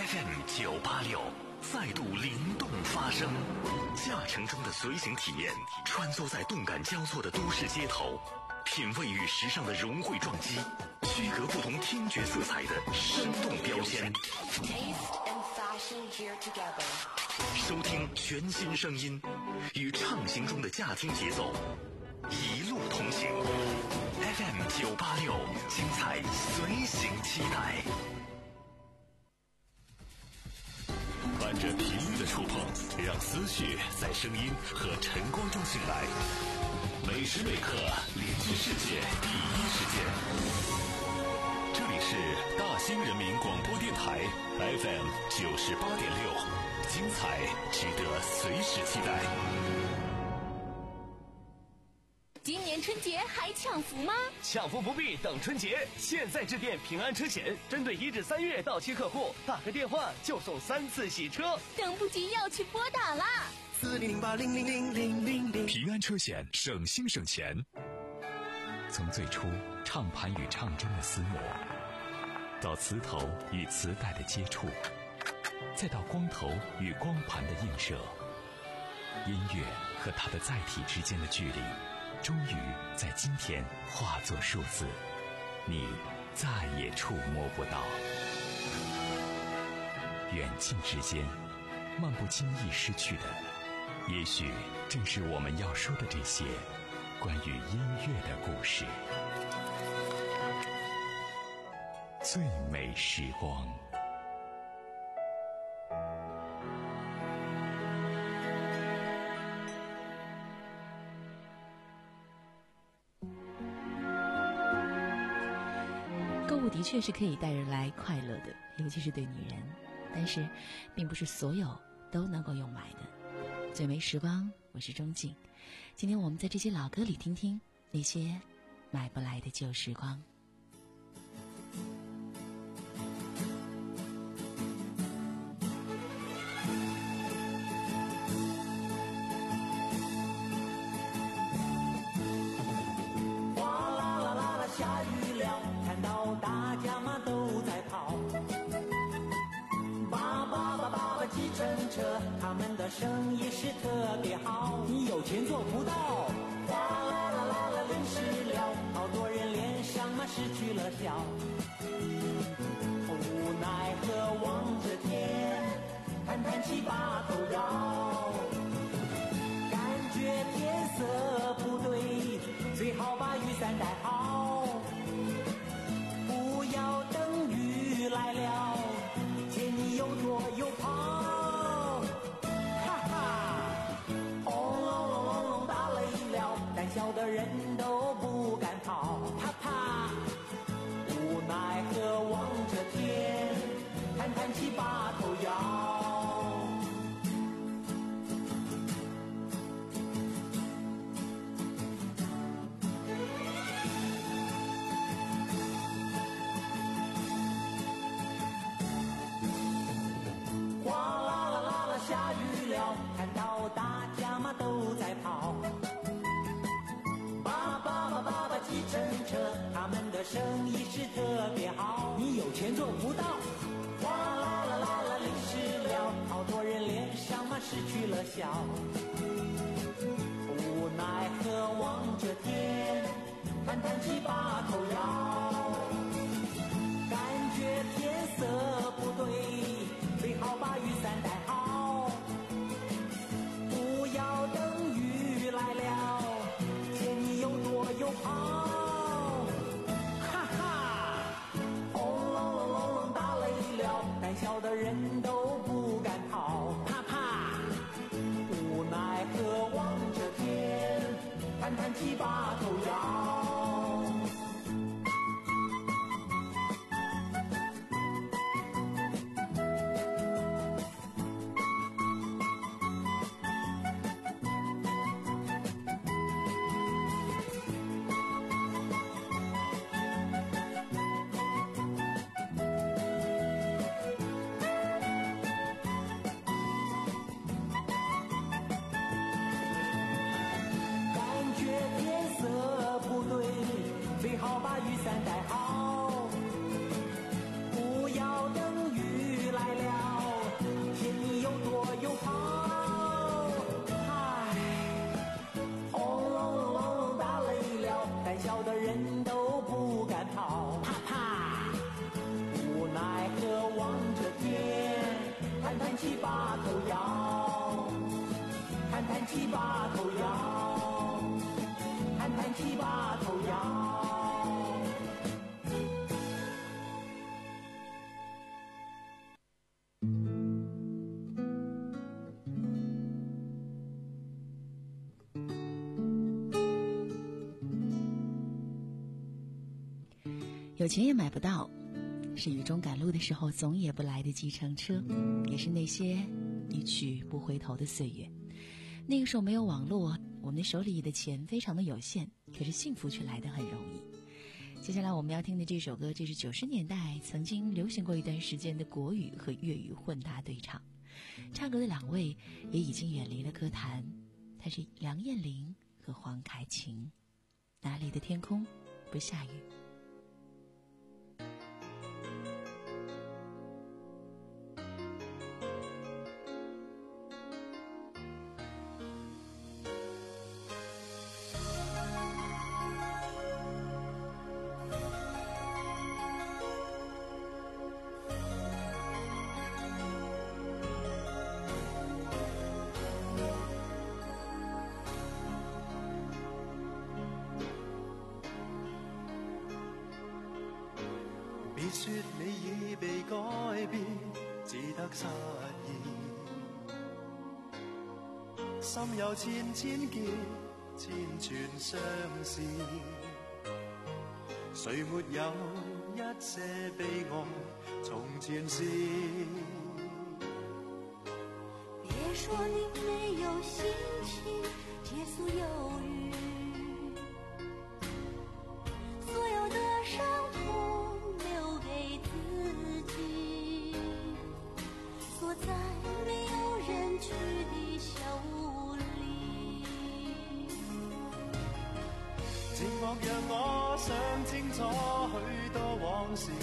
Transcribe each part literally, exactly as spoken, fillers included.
F M 九八六再度灵动发声，驾乘中的随行体验，穿梭在动感交错的都市街头，品味与时尚的融汇撞击，区隔不同听觉色彩的生动标签。收听全新声音，与畅行中的驾听节奏，一路同行。F M 九八六，精彩随行期待。伴着频率的触碰，让思绪在声音和晨光中醒来。每时每刻连接世界第一时间。这里是大兴人民广播电台 F M 九十八点六，精彩值得随时期待。 今年春节还抢福吗？ 抢福不必等春节，现在致电平安车险，针对一至三月到期客户，打个电话就送三次洗车， 等不及要去拨打啦！ 四零零八零零零零零零。 平安车险，省心省钱。从最初唱盘与唱针的厮磨，到磁头与磁带的接触，再到光头与光盘的映射，音乐和它的载体之间的距离，终于在今天化作数字，你再也触摸不到。远近之间，漫不经意失去的，也许正是我们要说的这些关于音乐的故事。最美时光。 购物的确是可以带人来快乐的，尤其是对女人，但是并不是所有都能够用买的。最美时光，我是钟静。今天我们在这些老歌里听听那些买不来的旧时光。 哗啦啦啦啦，下雨了，看到大家嘛都在跑。爸爸爸爸爸计程车，他们的生意是特别好。你有钱做不到。哗啦啦啦啦，淋湿了，好多人脸上嘛失去了笑。无奈何望着天，叹叹气把头摇。感觉天色不对，最好把雨伞带好，不要等雨来了，见你又躲又跑，哈哈，轰隆隆隆隆打雷了，胆小的人都不敢跑，啪啪，无奈何望着天，叹叹气把头摇。下雨了，看到大家嘛都在跑。爸爸爸爸爸计程车，他们的生意是特别好。你有钱做不到。哗啦啦啦啦，淋湿了，好多人脸上嘛失去了笑。无奈何望着天，叹叹气把头摇。感觉天色不对，最好把雨伞带好，不要等雨来了，见你又躲又跑，哈哈，轰隆隆隆隆打雷了，胆小的人都不敢跑，啪啪，无奈何望着天，叹叹气把头摇。 起把头摇，弹弹起把头摇。 有钱也买不到，是雨中赶路的时候总也不来的计程车，也是那些一去不回头的岁月。那个时候没有网络，我们的手里的钱非常的有限，可是幸福却来得很容易。接下来我们要听的这首歌，这是九十年代曾经流行过一段时间的国语和粤语混搭对唱，唱歌的两位也已经远离了歌坛，他是梁艳玲和黄凯芹。哪里的天空不下雨？ 别说你已被改变，只得失意。心有千千结，千串相思。谁没有一些悲哀？从前事。 别说你没有心情结束忧郁，所有的伤痛留给自己，锁在没有人去的小屋里。 寂寞让我想清楚许多往事，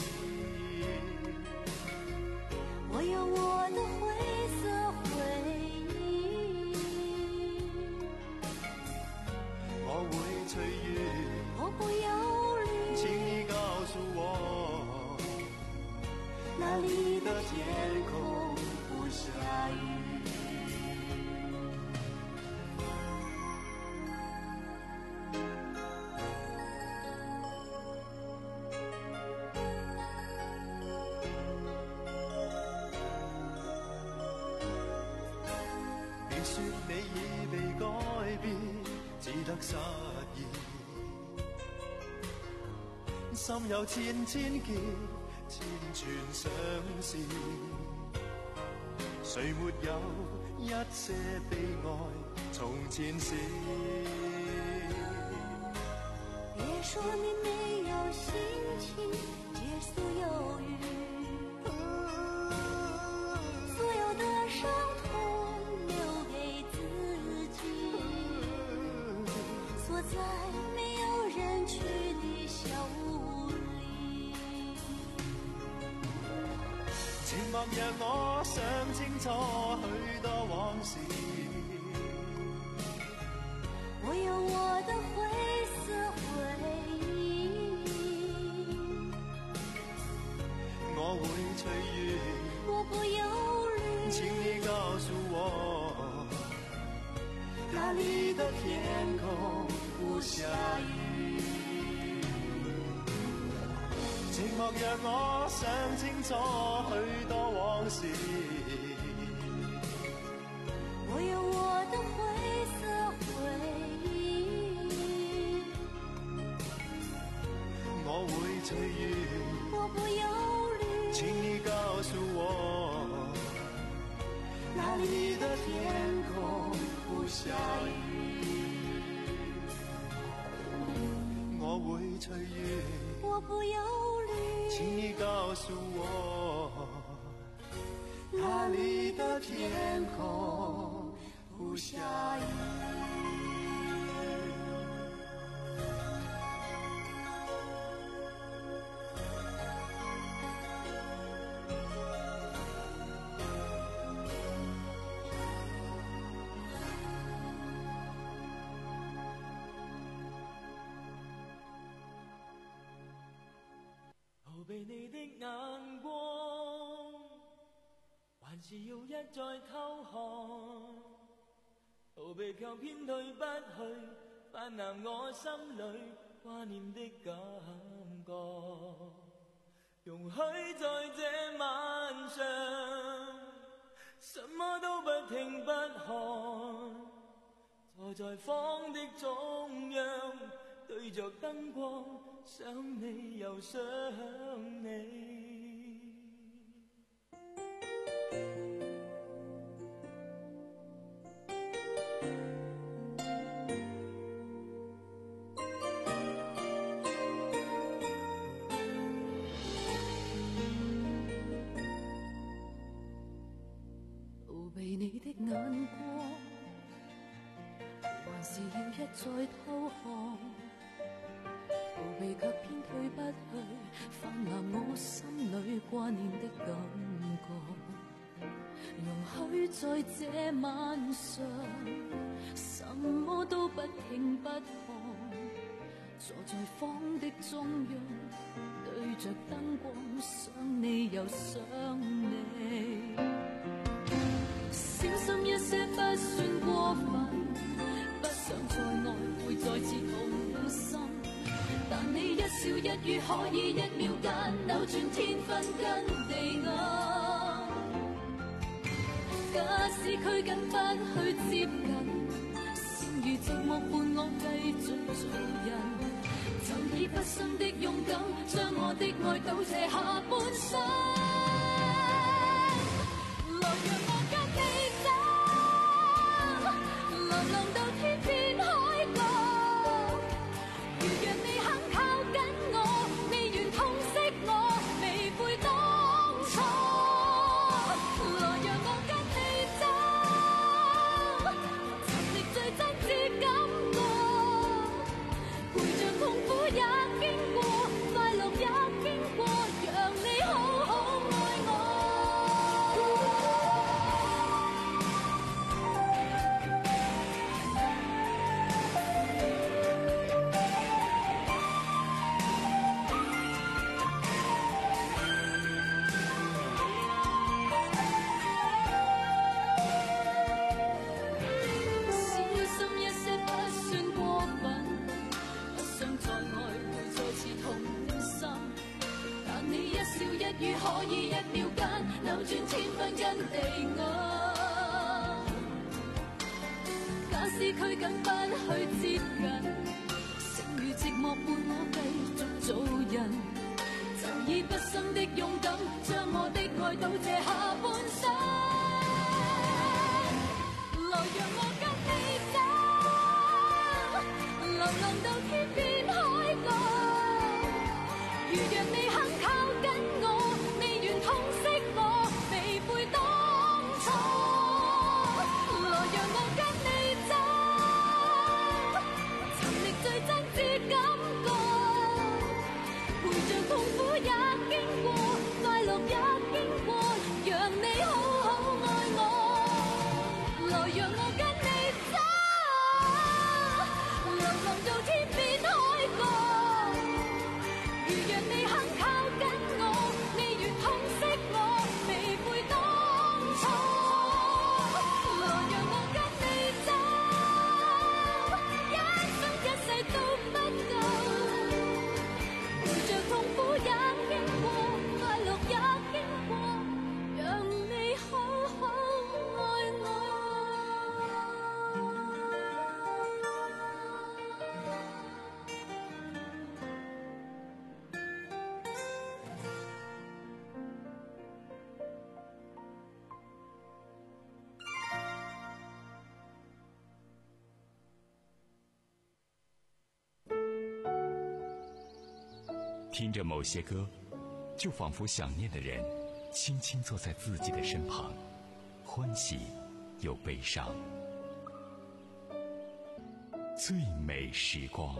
我有我的灰色回忆， 我会随缘， 我不忧虑， 请你告诉我， 那里的天空不下雨。 别说你已被改变，只得失意。心有千千结，千串相思。谁没有一些悲哀？从前事。 别说你没有心情结束忧郁，所有的伤痛留给自己，锁在没有人去的小屋里。 寂寞让我想清楚许多往事， 我有我的灰色回忆， 我会随缘， 我不忧虑， 请你告诉我，那里的天空不下雨。寂寞让我想清楚许多往事， 我有我的灰色回忆， 我会随缘， 我不忧虑， 请你告诉我，那里的天空不下雨。我会随缘， 我不忧虑， 请你告诉我，那里的天空不下雨。 逃避你的眼光，還是要一再偷看， 逃避卻偏退不去，泛濫我心裏掛念的感覺。容許在這晚上，什麼都不聽不看，坐在房的中央，對着燈光，想你又想你。 你的眼光，還是要一再偷看，逃避卻偏退不去，泛濫我心裏掛念的感覺。容許在這晚上，什麼都不聽不看，坐在房的中央，對着燈光，想你又想你。小心一些不算過分，不想再愛會再次痛心，但你一笑一語可以一秒間扭轉天昏跟地暗。假使拘謹不去接近，剩餘寂寞伴我繼續做人，就以不深的勇敢，將我的愛倒瀉下半生。可以一秒間扭轉天昏跟地暗，假使拘謹不去接近，剩餘寂寞伴我繼續做人，就以不深的勇敢，將我的愛倒瀉下半生。來讓我跟你走，流浪到天邊海角，如若你肯靠緊我，痛惜我，未悔當初。來讓我跟你走，尋覓最真摯感覺，陪着痛苦也經過，快樂也經過，讓你好好愛我。來讓我跟你走，流浪到天邊海角，如若你肯靠緊我，你願痛惜我，未悔當初。來讓我跟你走，一生一世都不夠，陪着痛苦也經過，快樂也經過，讓你好好愛我。 听着某些歌，就仿佛想念的人轻轻坐在自己的身旁，欢喜又悲伤。最美时光。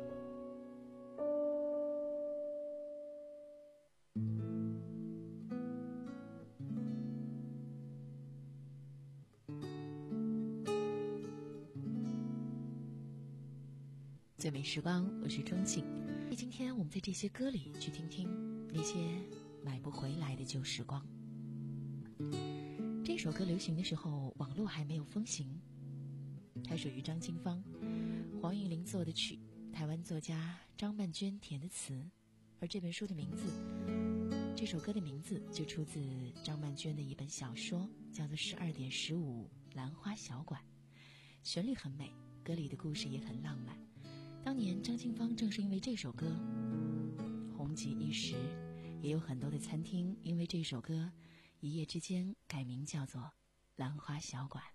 最美时光，我是钟静。今天我们在这些歌里去听听那些买不回来的旧时光。这首歌流行的时候，网络还没有风行， 它属于张清芳，黄韵玲作的曲，台湾作家张曼娟填的词。而这本书的名字，这首歌的名字就出自张曼娟的一本小说，叫做《十二点十五兰花小馆》。旋律很美，歌里的故事也很浪漫。当年张清芳正是因为这首歌红极一时，也有很多的餐厅因为这首歌一夜之间改名叫做兰花小馆。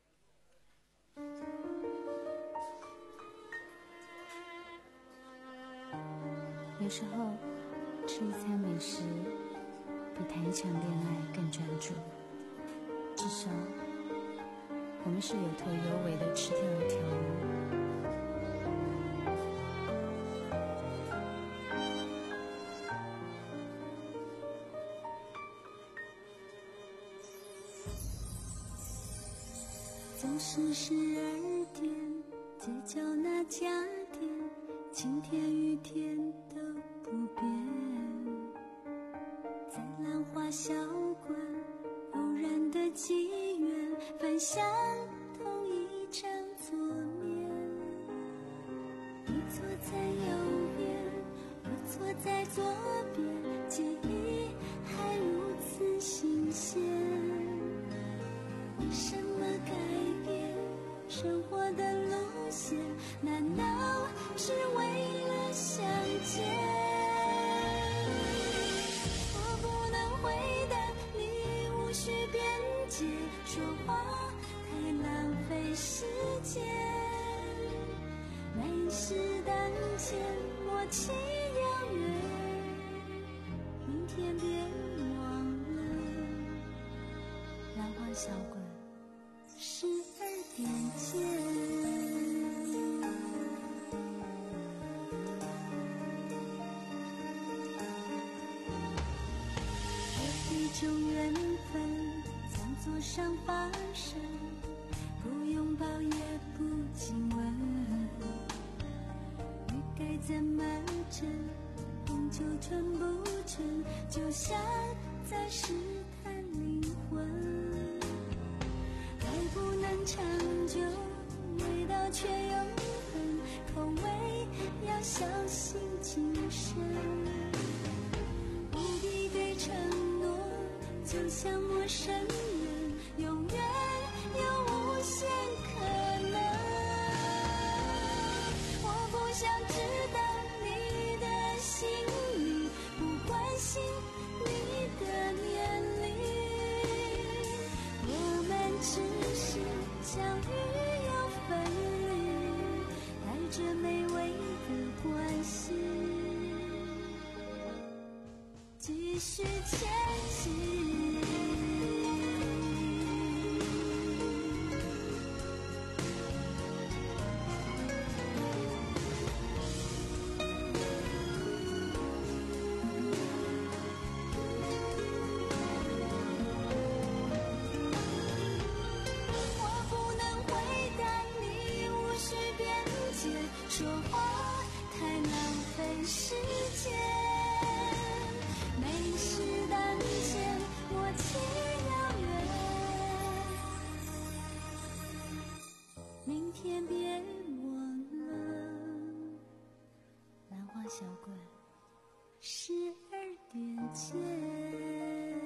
有时候吃一餐美食比谈一场恋爱更专注，至少我们是有头有尾的吃掉一条路。 总是十二点，街角那家店，晴天雨天都不变。在兰花小馆，偶然的机缘，分享同一张桌面。你坐在右边，我坐在左边，记忆还如此新鲜。为什么改变生活的路线？难道是为了相见？我不能回答你，无需辩解，说话太浪费时间。美食当前，默契遥远，明天别忘了兰花小馆十二点见。有一种缘分从座上发生，不拥抱也不亲吻，欲该怎么整，终究成不成，就像在试探灵魂。爱不能长久，味道却永恒，口味要小心谨慎，不必对承诺，就像陌生人，永远有无限可能。我不想知道你的姓名，不关心你的年龄，我们只是相遇又分离，带着美味的关系，继续前行。说话太浪费时间，美食当前，默契遥远，明天别忘了兰花小馆十二点见。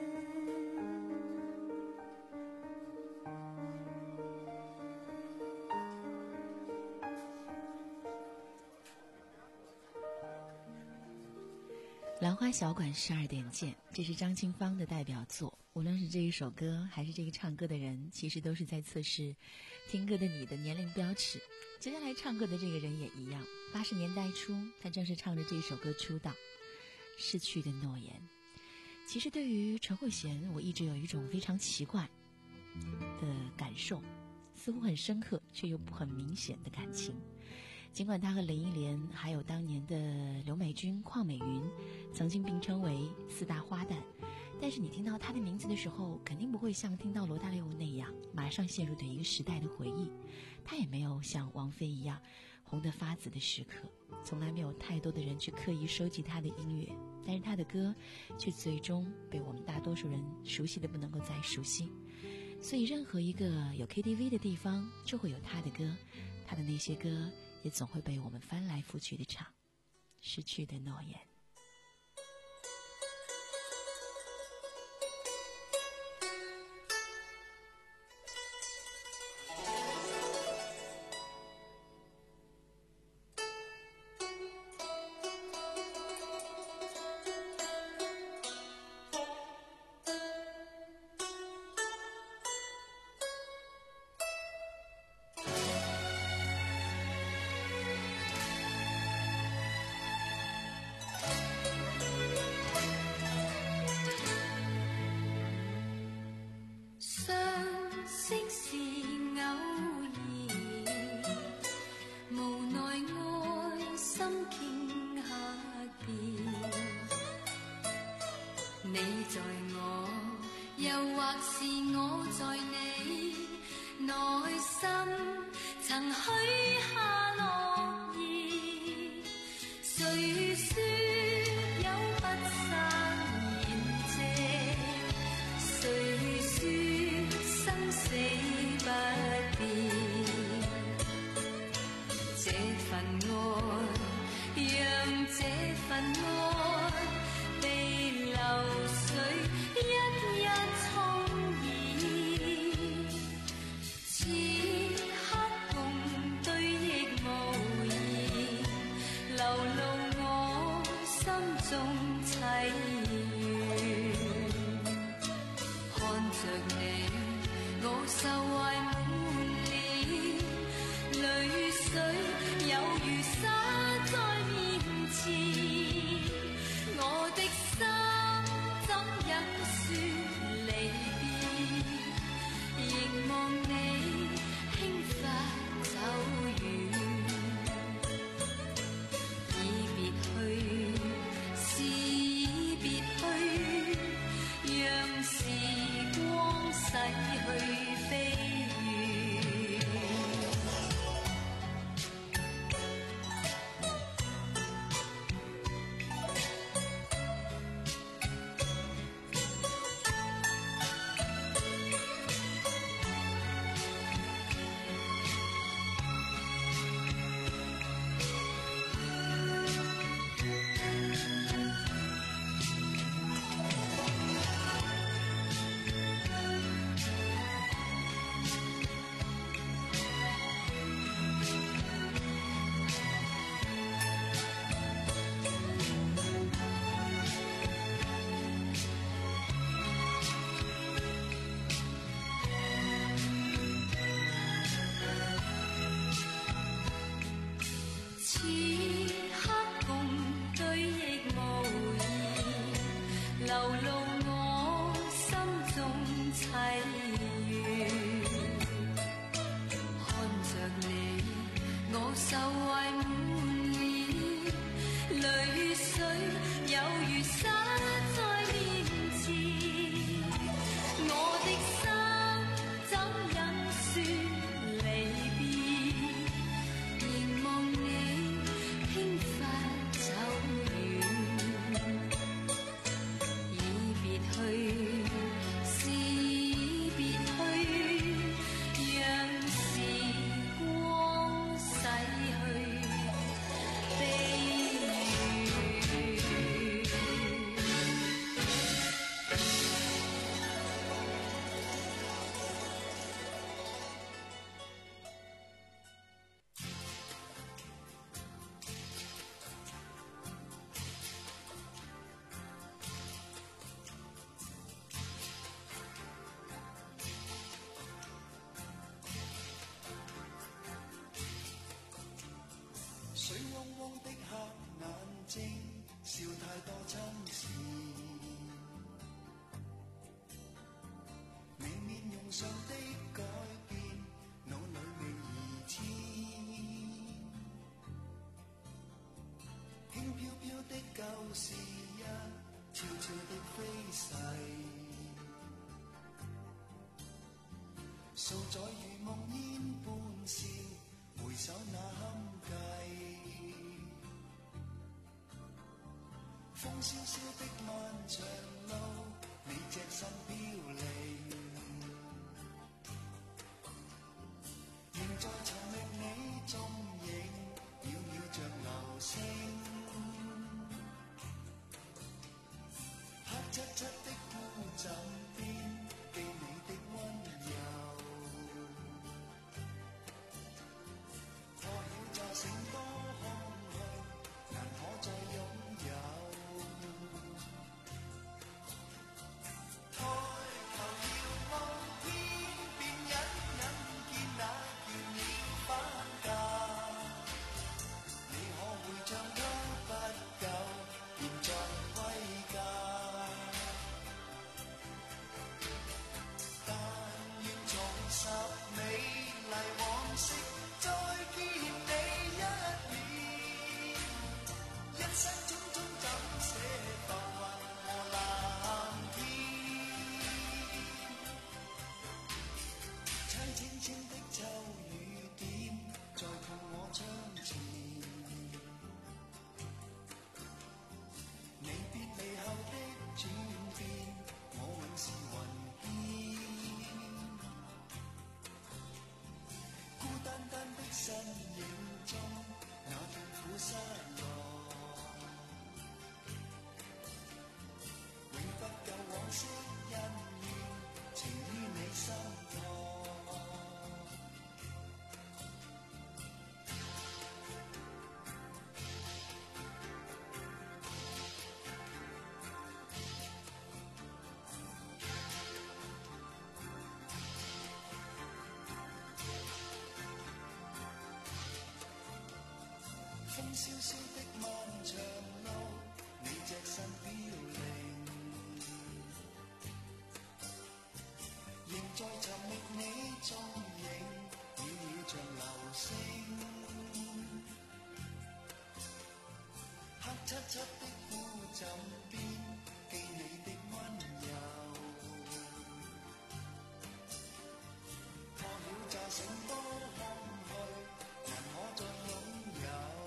兰花小馆十二点见，这是张清芳的代表作。无论是这一首歌还是这个唱歌的人，其实都是在测试听歌的你的年龄标尺。接下来唱歌的这个人也一样，八十年代初他正是唱着这首歌出道。逝去的诺言。其实对于陈慧娴，我一直有一种非常奇怪的感受，似乎很深刻却又不很明显的感情。尽管他和林忆莲还有当年的刘美君、邝美云曾经并称为四大花旦，但是你听到他的名字的时候，肯定不会像听到罗大佑那样马上陷入对一个时代的回忆。他也没有像王菲一样红得发紫的时刻，从来没有太多的人去刻意收集他的音乐，但是他的歌却最终被我们大多数人熟悉的不能够再熟悉。 所以任何一个有 K T V 的地方就会有他的歌，他的那些歌也总会被我们翻来覆去的唱。失去的诺言。 水汪汪的黑眼睛，笑太多亲事。你面容上的改變，腦裏未移遷。輕飄飄的舊事一悄悄的飛逝，數載如夢煙般笑，回首那堪計。風蕭蕭的漫長路，你隻身飄零， 漆漆的孤枕邊，記你的溫柔。破曉乍醒多空虛，難可再擁有。抬頭遙望天邊，隱隱見那倦鳥返家。你可會像他不久，現在歸家？但願重拾美麗往昔，再見你一面。一生匆匆怎捨浮雲和藍天？猜清清的秋雨點，在碰我窗前。你別離後的轉變，我永是雲煙。孤單單的身影中，那痛苦失落，永不夠往昔恩怨，情於你心頭。風蕭蕭的漫長路，你隻身飄零，仍在尋覓你蹤影，渺渺像流星。黑漆漆的孤枕邊，記你的溫柔。破曉乍醒多空虛，難可再擁有。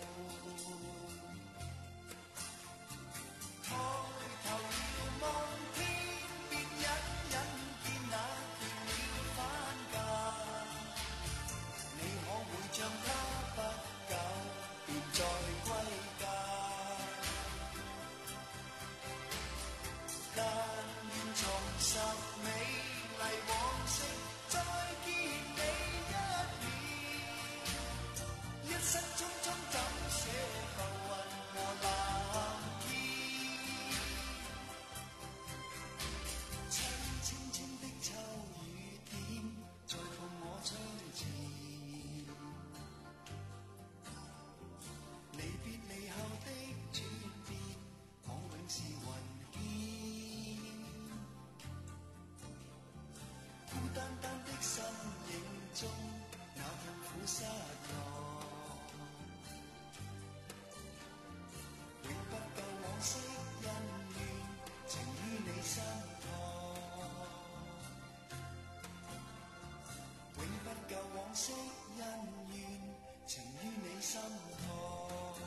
抬頭遙望天邊，隱隱見那倦鳥返家。你可會像他不久，便再歸家？但願重拾美麗往昔，再見你一面。一生匆匆怎捨浮雲和藍天？清清清的秋雨點，在碰我窗前。你別離後的轉變，我永是雲煙。孤單單的身影中，那痛苦失落，永不夠往昔恩怨，情於你心頭。永不夠往昔恩怨，情於你心頭。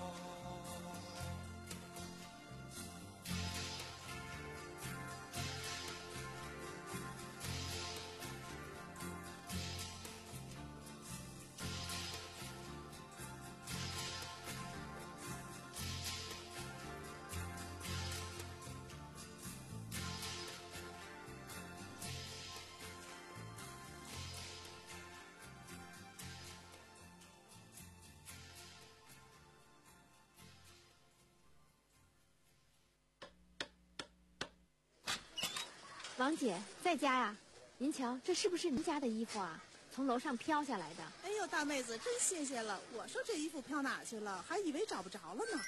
王姐在家呀？您瞧，这是不是您家的衣服啊？从楼上飘下来的。 哎呦，大妹子，真谢谢了！我说这衣服飘哪去了，还以为找不着了呢。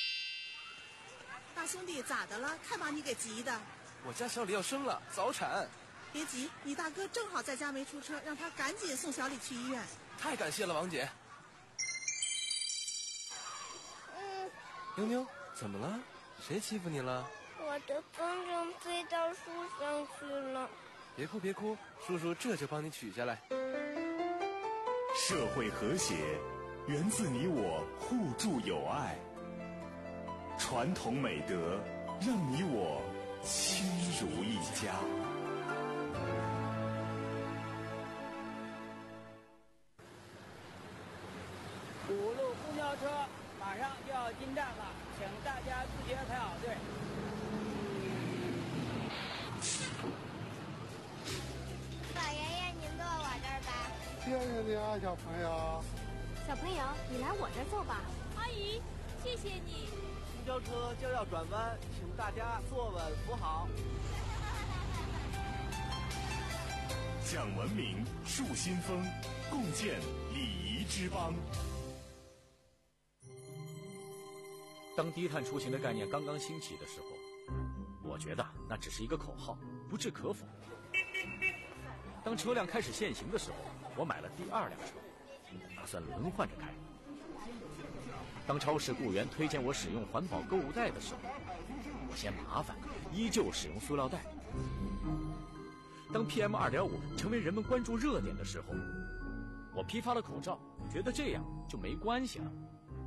大兄弟，咋的了？看把你给急的。 我家小李要生了，早产。 别急，你大哥正好在家没出车，让他赶紧送小李去医院。 太感谢了，王姐。 嗯。 妞妞，怎么了？谁欺负你了？ 我的风筝飞到树上去了。 别哭别哭，叔叔这就帮你取下来。 社会和谐源自你我互助友爱，传统美德让你我亲如一家。 五路公交车马上就要进站了，请大家自觉排好队。 谢谢你啊，小朋友。 小朋友，你来我这儿坐吧。 阿姨，谢谢你。 公交车就要转弯，请大家坐稳扶好。 讲文明，树新风，共建礼仪之邦。 当低碳出行的概念刚刚兴起的时候，我觉得那只是一个口号，不置可否。当车辆开始限行的时候，我买了第二辆车，打算轮换着开。当超市雇员推荐我使用环保购物袋的时候，我嫌麻烦，依旧使用塑料袋。当 P M 二点五 成为人们关注热点的时候，我批发了口罩，觉得这样就没关系了。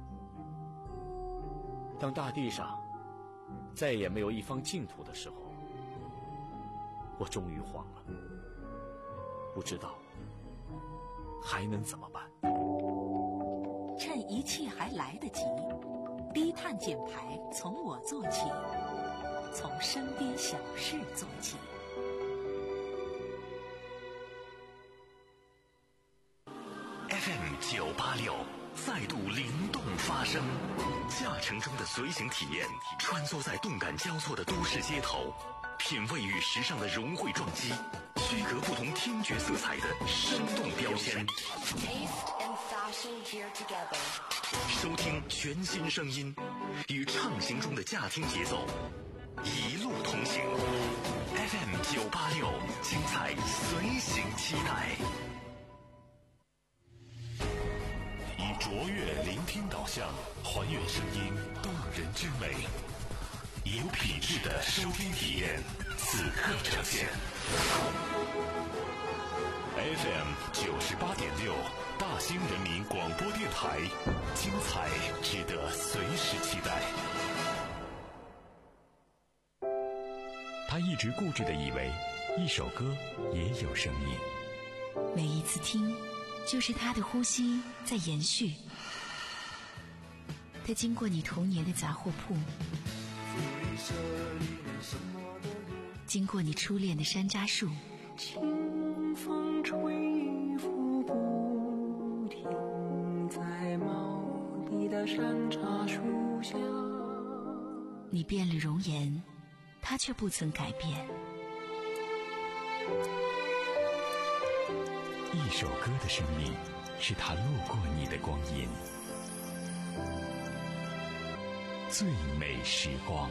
当大地上再也没有一方净土的时候，我终于慌了，不知道还能怎么办。 趁一切还来得及，低碳减排从我做起，从身边小事做起。 F M 九八六再度灵动发声，驾乘中的随行体验，穿梭在动感交错的都市街头，品味与时尚的融汇撞击，区隔不同听觉色彩的生动标签。收听全新声音，与畅行中的驾听节奏，一路同行。F M 九八六，精彩随行期待。以卓越聆听导向，还原声音动人之美，有品质的收听体验，此刻呈现。F M 九十八点六，大兴人民广播电台，精彩值得随时期待。他一直固执地以为，一首歌也有生命。 每一次听，就是他的呼吸在延续。他经过你童年的杂货铺，经过你初恋的山楂树， 清风吹拂不停，在茂密的山楂树下。 你变了容颜，他却不曾改变。 一首歌的生命，是他路过你的光阴。最美时光。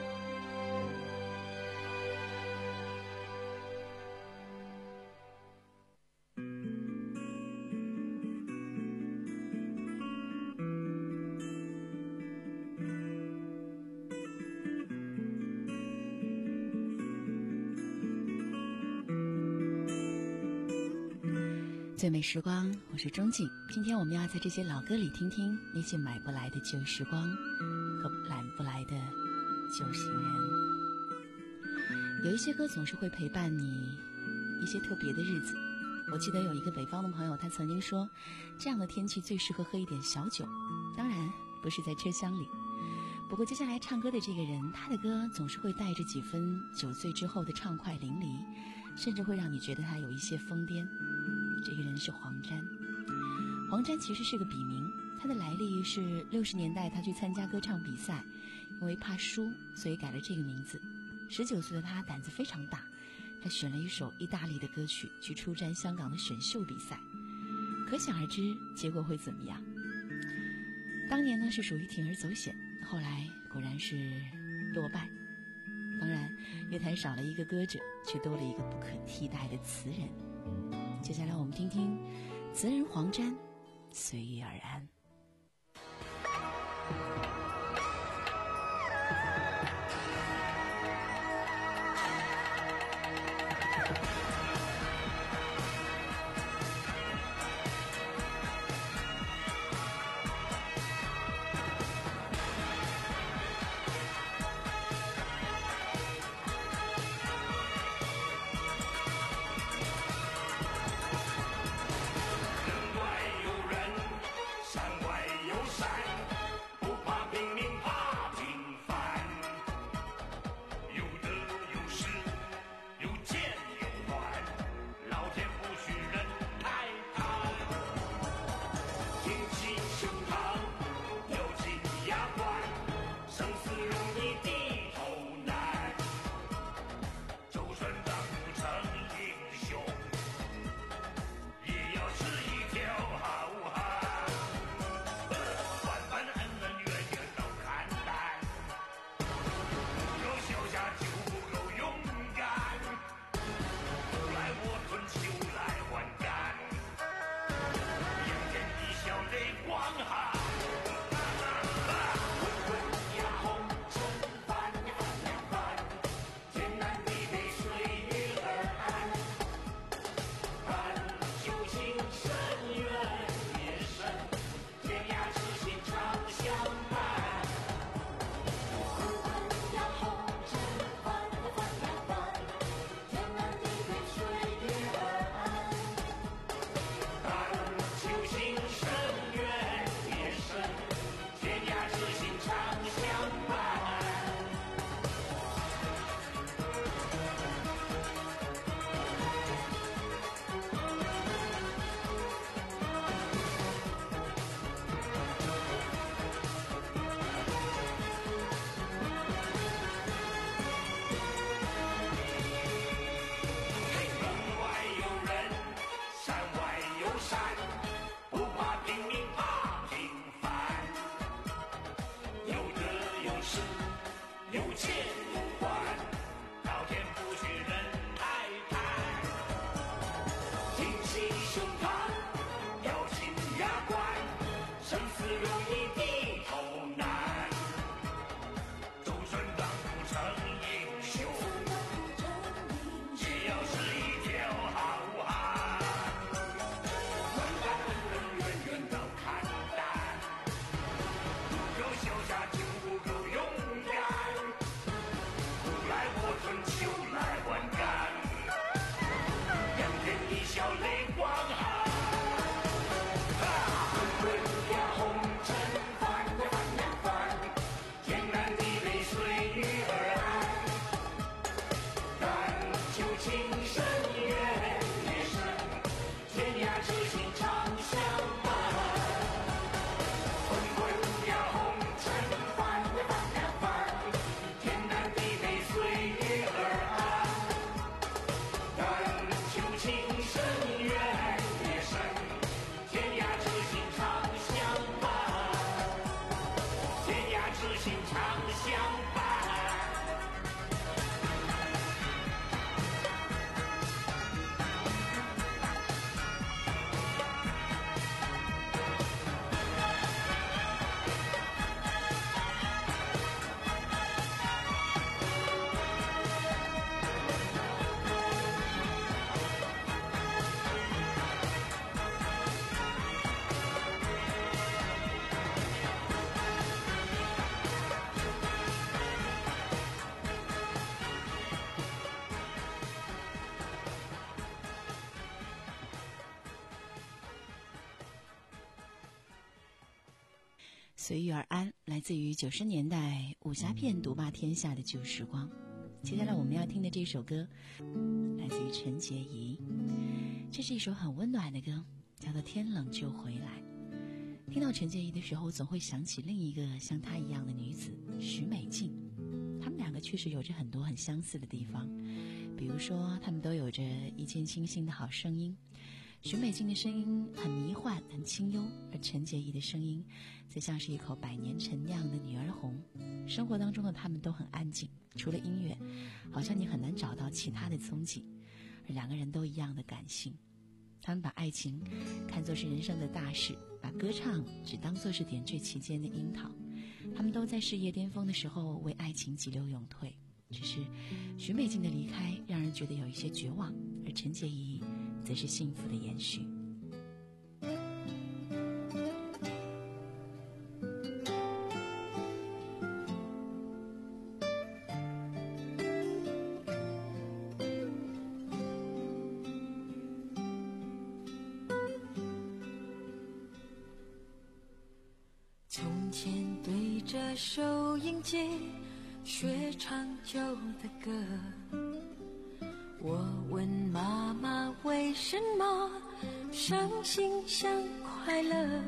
最美时光，我是钟静。今天我们要在这些老歌里听听那些买不来的旧时光和揽不来的旧行人。有一些歌总是会陪伴你一些特别的日子。我记得有一个北方的朋友，他曾经说，这样的天气最适合喝一点小酒，当然不是在车厢里。不过接下来唱歌的这个人，他的歌总是会带着几分酒醉之后的畅快淋漓，甚至会让你觉得他有一些疯癫。这个人是黄沾。黄沾其实是个笔名，他的来历是六十年代他去参加歌唱比赛，因为怕输，所以改了这个名字。十九岁的他胆子非常大，他选了一首意大利的歌曲去出战香港的选秀比赛，可想而知结果会怎么样。当年呢是属于铤而走险，后来果然是落败。当然乐坛少了一个歌者，却多了一个不可替代的词人。接下来我们听听词人黄沾，随遇而安。 山外有山，不怕情深越越深，天涯之心常相伴。滚滚呀红尘，翻呀翻呀翻，天南地北随遇而安。但求情深越越深，天涯之心常相伴，天涯之心常相伴。 随遇而安，来自于九十年代武侠片独霸天下的旧时光。接下来我们要听的这首歌来自于陈洁仪，这是一首很温暖的歌，叫做《天冷就回来》。听到陈洁仪的时候，总会想起另一个像她一样的女子许美静。她们两个确实有着很多很相似的地方，比如说她们都有着一见倾心的好声音。许美静的声音很迷幻很清幽，而陈洁仪的声音则像是一口百年陈酿的女儿红。生活当中的她们都很安静，除了音乐好像你很难找到其他的踪迹，而两个人都一样的感性。他们把爱情看作是人生的大事，把歌唱只当作是点缀其间的樱桃。他们都在事业巅峰的时候为爱情急流勇退，只是许美静的离开让人觉得有一些绝望，而陈洁仪则是幸福的延续。 从前对着收音机学唱旧的歌，我问妈妈为什么伤心像快乐，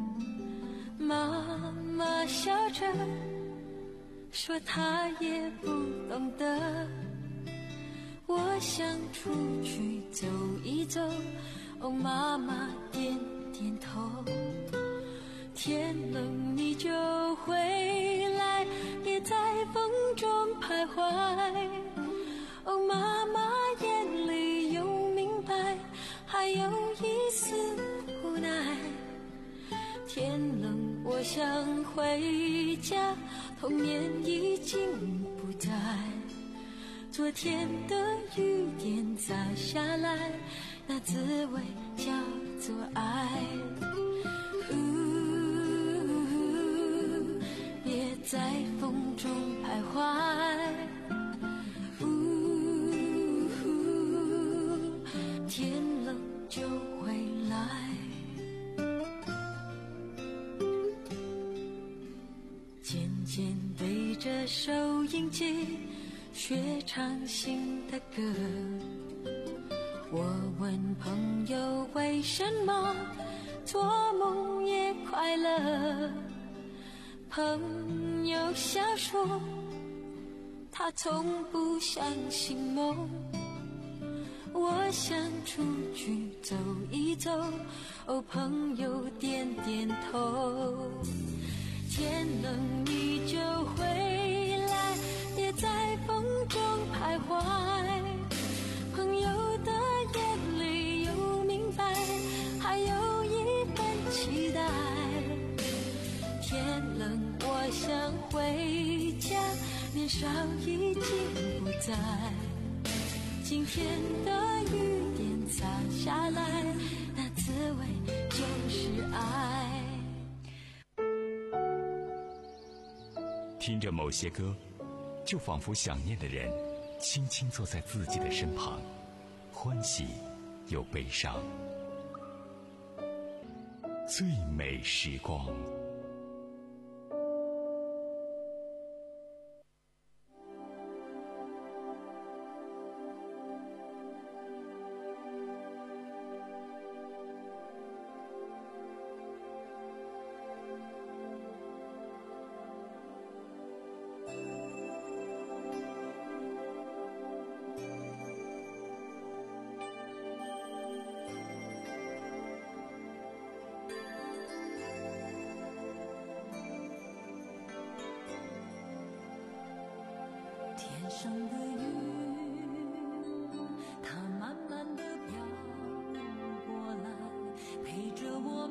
妈妈笑着说她也不懂得。我想出去走一走，哦，妈妈点点头。天冷你就回来，别在风中徘徊。哦，妈妈眼里有明白，还有一丝无奈。天冷我想回家，童年已经不在。昨天的雨点洒下来，那滋味叫做爱。别在风中徘徊，呜，天冷就回来。渐渐对着收音机学唱新的歌，我问朋友为什么做梦也快乐。朋友笑说他从不相信梦，我想出去走一走，哦，朋友点点头。天冷你就回来，别在风中徘徊。朋友的眼里有明白，还有一份期待。天冷我想回家，年少已经不在。今天的雨点洒下来，那滋味就是爱。 听着某些歌，就仿佛想念的人轻轻坐在自己的身旁，欢喜又悲伤。最美时光。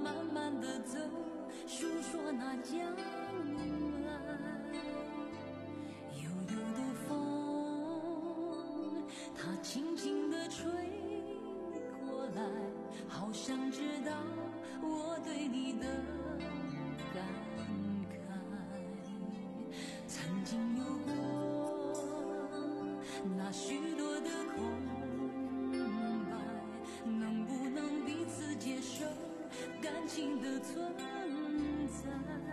慢慢地走，诉说那将来。悠悠的风，它轻轻地吹过来，好想知道我对你的感慨。曾经有过那许多的空白，能不能彼此接受感情的存在？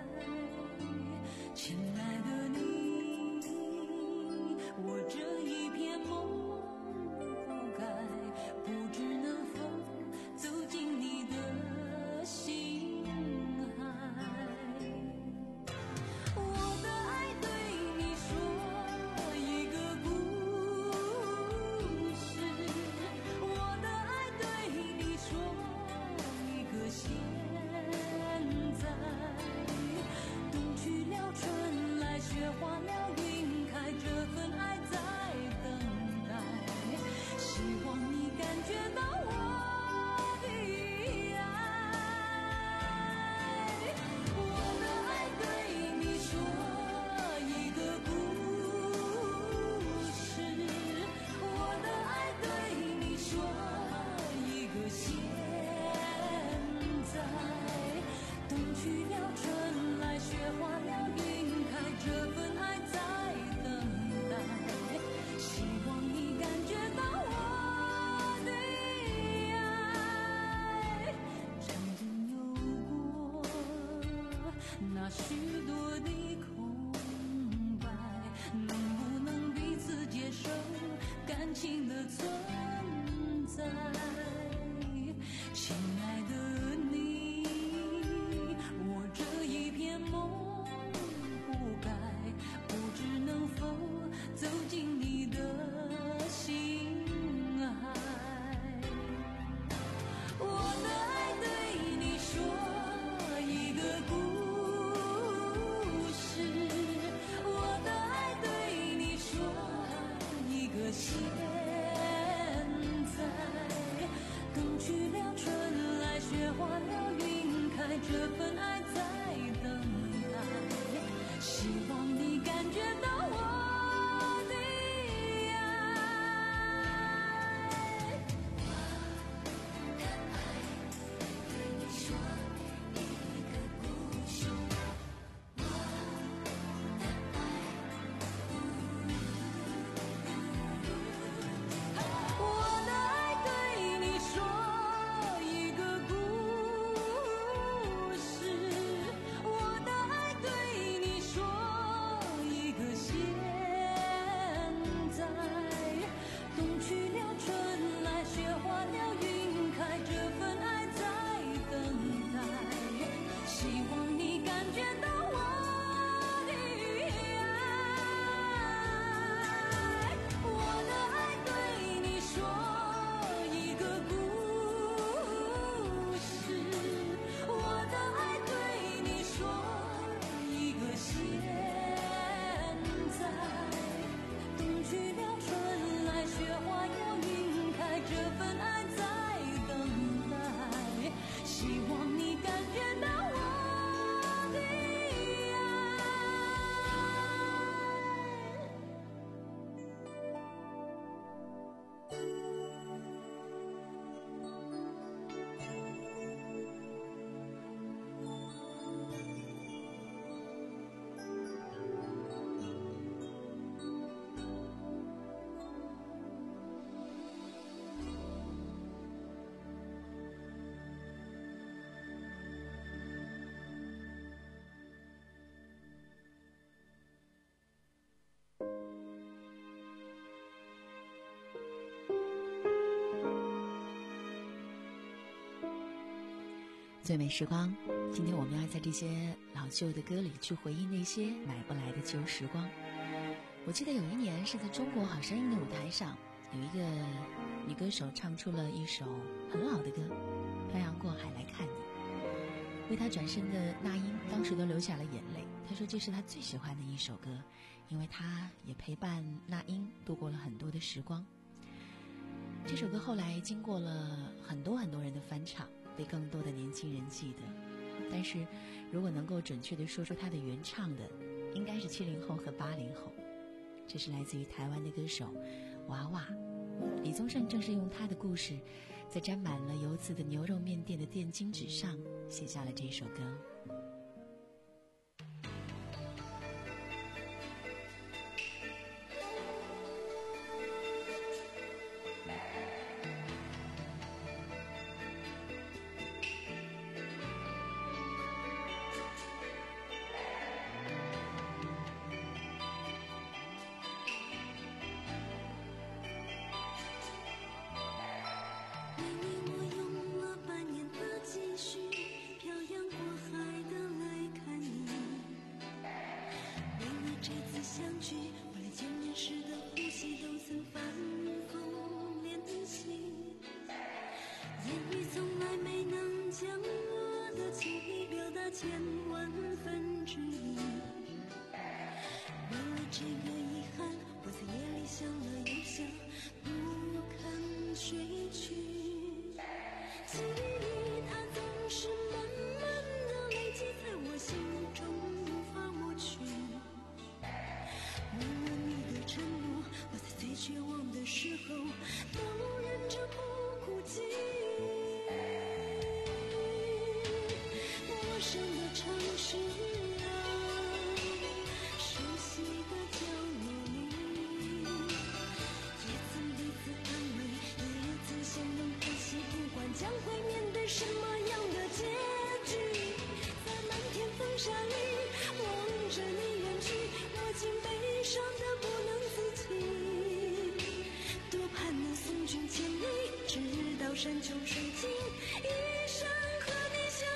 亲爱的你，我这一片梦不该，不知能否走进你的心海。我的爱对你说一个故事，我的爱对你说一个现在。冬去了，春来，雪化了，云开，这份爱在等待。希望你感觉到我的爱。我的爱对你说一个故事，我的爱对你说一个现在。冬去了，春来，雪化了，云开，这份爱在等待。希望你感觉到我的爱。曾经有过那许多的空白，能不能彼此接受感情的存在？亲爱的你，我这一片梦不该，不知能否走进你的心海。我的爱对你说一个故事，我的爱对你说一个现在。冬去了，春来，雪化了，云开，这份爱在等待。希望你感觉到我的爱。我的爱对你说一个故事，我的爱。我的爱对你说一个故事，我的爱对你说一个现在。冬去了，春来，雪化了，云开，这份爱在等待。希望你感觉到我的爱。我的爱对你说一个故事，我的爱对你说一个现在。冬去了，春来，雪化了，云开，这份爱在等待。希望你感觉到我的爱。 最美时光，今天我们要在这些老旧的歌里去回忆那些买不来的旧时光。我记得有一年是在中国好声音的舞台上，有一个女歌手唱出了一首很老的歌《漂洋过海来看你》，为她转身的那英当时都流下了眼泪。她说这是她最喜欢的一首歌，因为她也陪伴那英度过了很多的时光。这首歌后来经过了很多很多人的翻唱， 被更多的年轻人记得。但是如果能够准确地说出它的原唱的，应该是七零后和八零后。这是来自于台湾的歌手娃娃，李宗盛正是用他的故事，在沾满了油渍的牛肉面店的电巾纸上写下了这首歌。 山穷水尽，一生和你相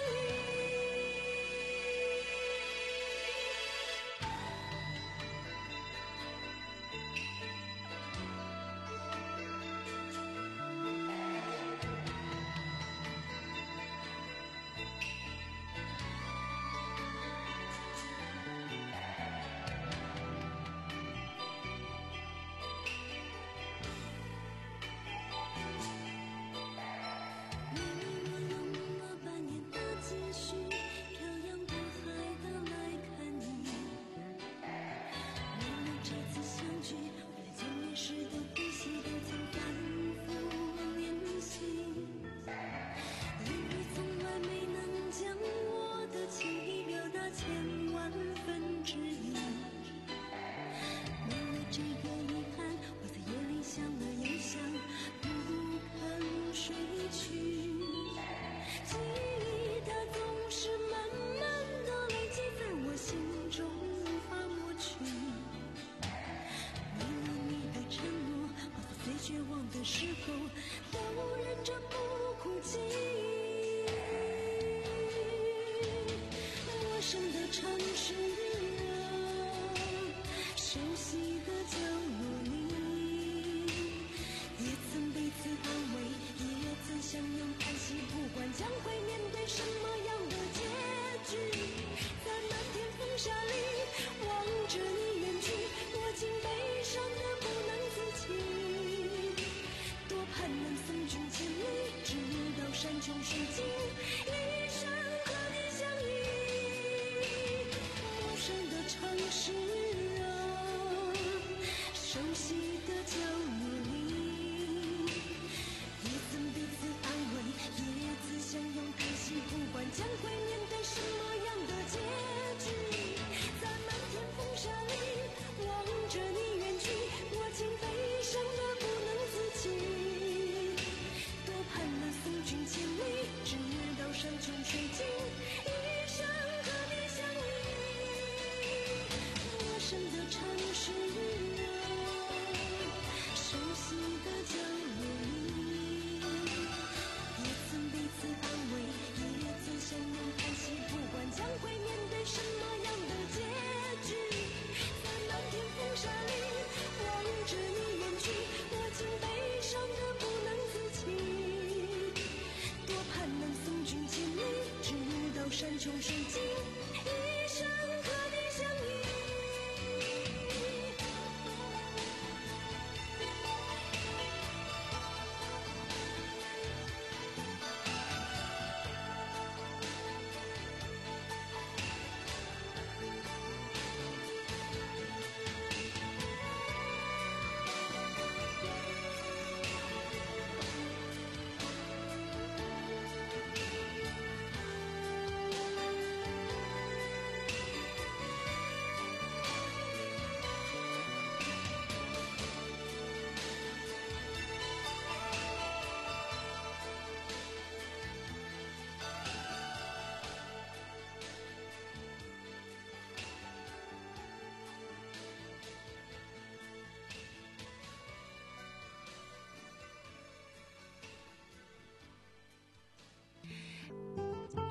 生的城市啊，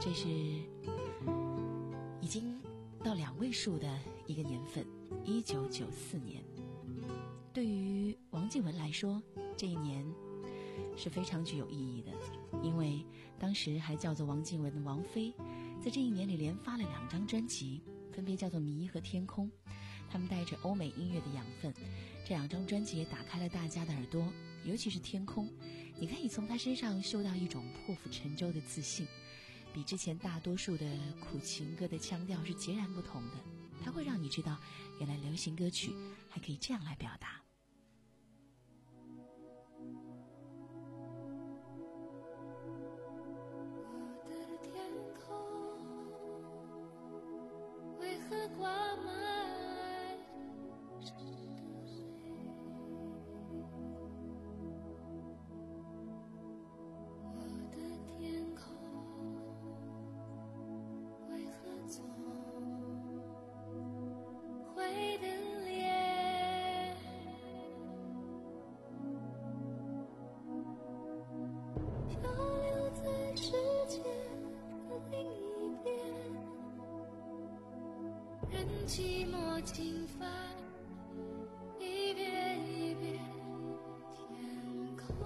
这是已经到两位数的一个年份，一九九四年。对于王靖雯来说，这一年是非常具有意义的，因为当时还叫做王靖雯的王菲，在这一年里连发了两张专辑，分别叫做《迷》和《天空》。他们带着欧美音乐的养分，这两张专辑也打开了大家的耳朵，尤其是《天空》，你可以从他身上嗅到一种破釜沉舟的自信，比之前大多数的苦情歌的腔调是截然不同的。它会让你知道，原来流行歌曲还可以这样来表达。 我的天空为何挂满是个谁？我的天空为何总会的脸？漂流在世界的另一边，任寂寞侵犯，一遍一遍，天空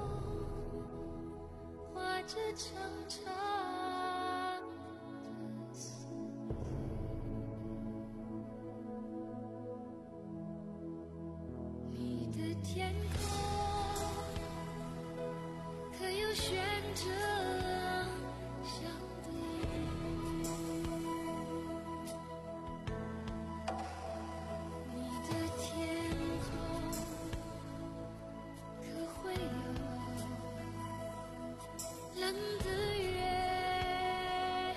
画着长长的思念。你的天空可有悬着笑的云？你的天空可会有冷的月？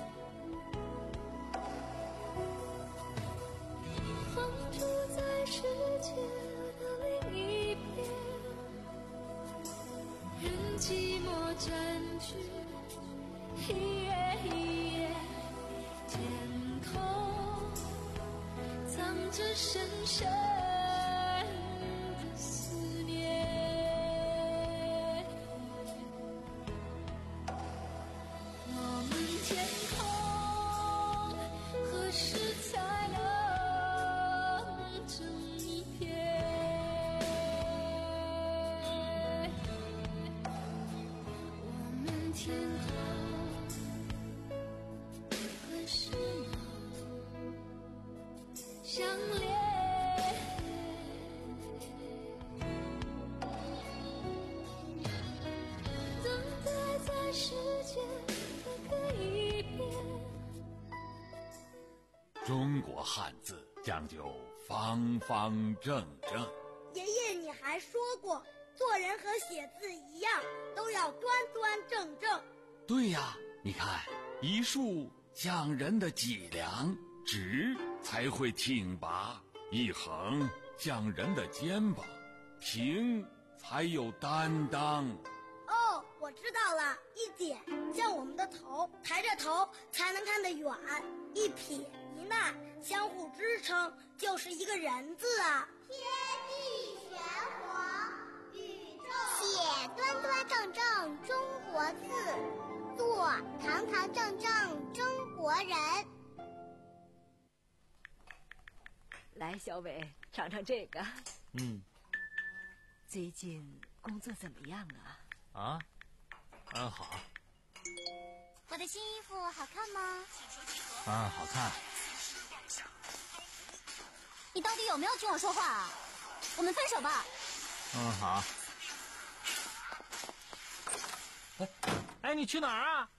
放逐在世界的另一边，任寂寞占据一夜一夜，天空藏着深深的思念。我们天空何时才能整一片？我们天空何时能相连？等待在世界的各一边。 中国汉字讲究方方正正。 爷爷，你还说过，做人和写字一样，都要端端正正。 对呀，你看，一竖像人的脊梁，直才会挺拔；一横像人的肩膀，平才有担当。 哦，我知道了，一点像我们的头，抬着头才能看得远；一撇一捺相互支撑，就是一个人字啊。 天地玄黄，宇宙写端端正正中国字，做堂堂正正中国人。 来，小伟，尝尝这个。 嗯。 最近工作怎么样啊？ 啊，嗯，好。 我的新衣服好看吗？ 嗯，好看。 你到底有没有听我说话啊？我们分手吧。 嗯，好。哎，哎，你去哪儿啊？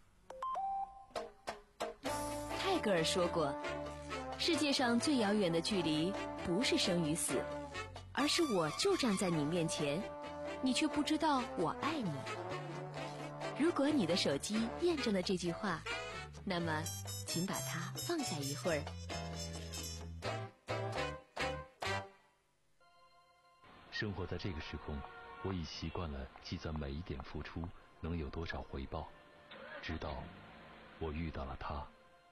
泰戈尔说过，世界上最遥远的距离不是生与死，而是我就站在你面前，你却不知道我爱你。如果你的手机验证了这句话，那么请把它放下一会儿。 生活在这个时空，我已习惯了计算每一点付出能有多少回报，直到我遇到了他。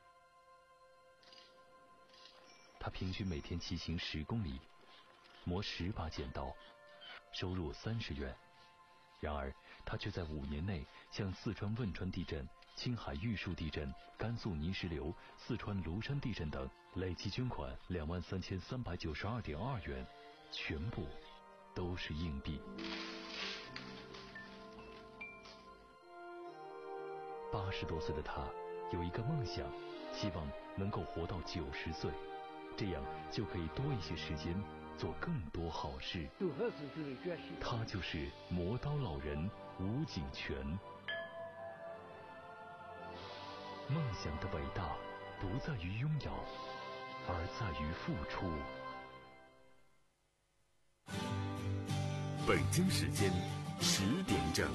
他平均每天骑行十公里，磨十把剪刀，收入三十元。然而他却在五年内向四川汶川地震青海玉树地震、甘肃泥石流、四川庐山地震等，累计捐款两万三千三百九十二点二元，全部都是硬币。八十多岁的他有一个梦想，希望能够活到九十岁，这样就可以多一些时间做更多好事。他就是磨刀老人吴景全。梦想的伟大不在于拥有，而在于付出。 北京时间十点整。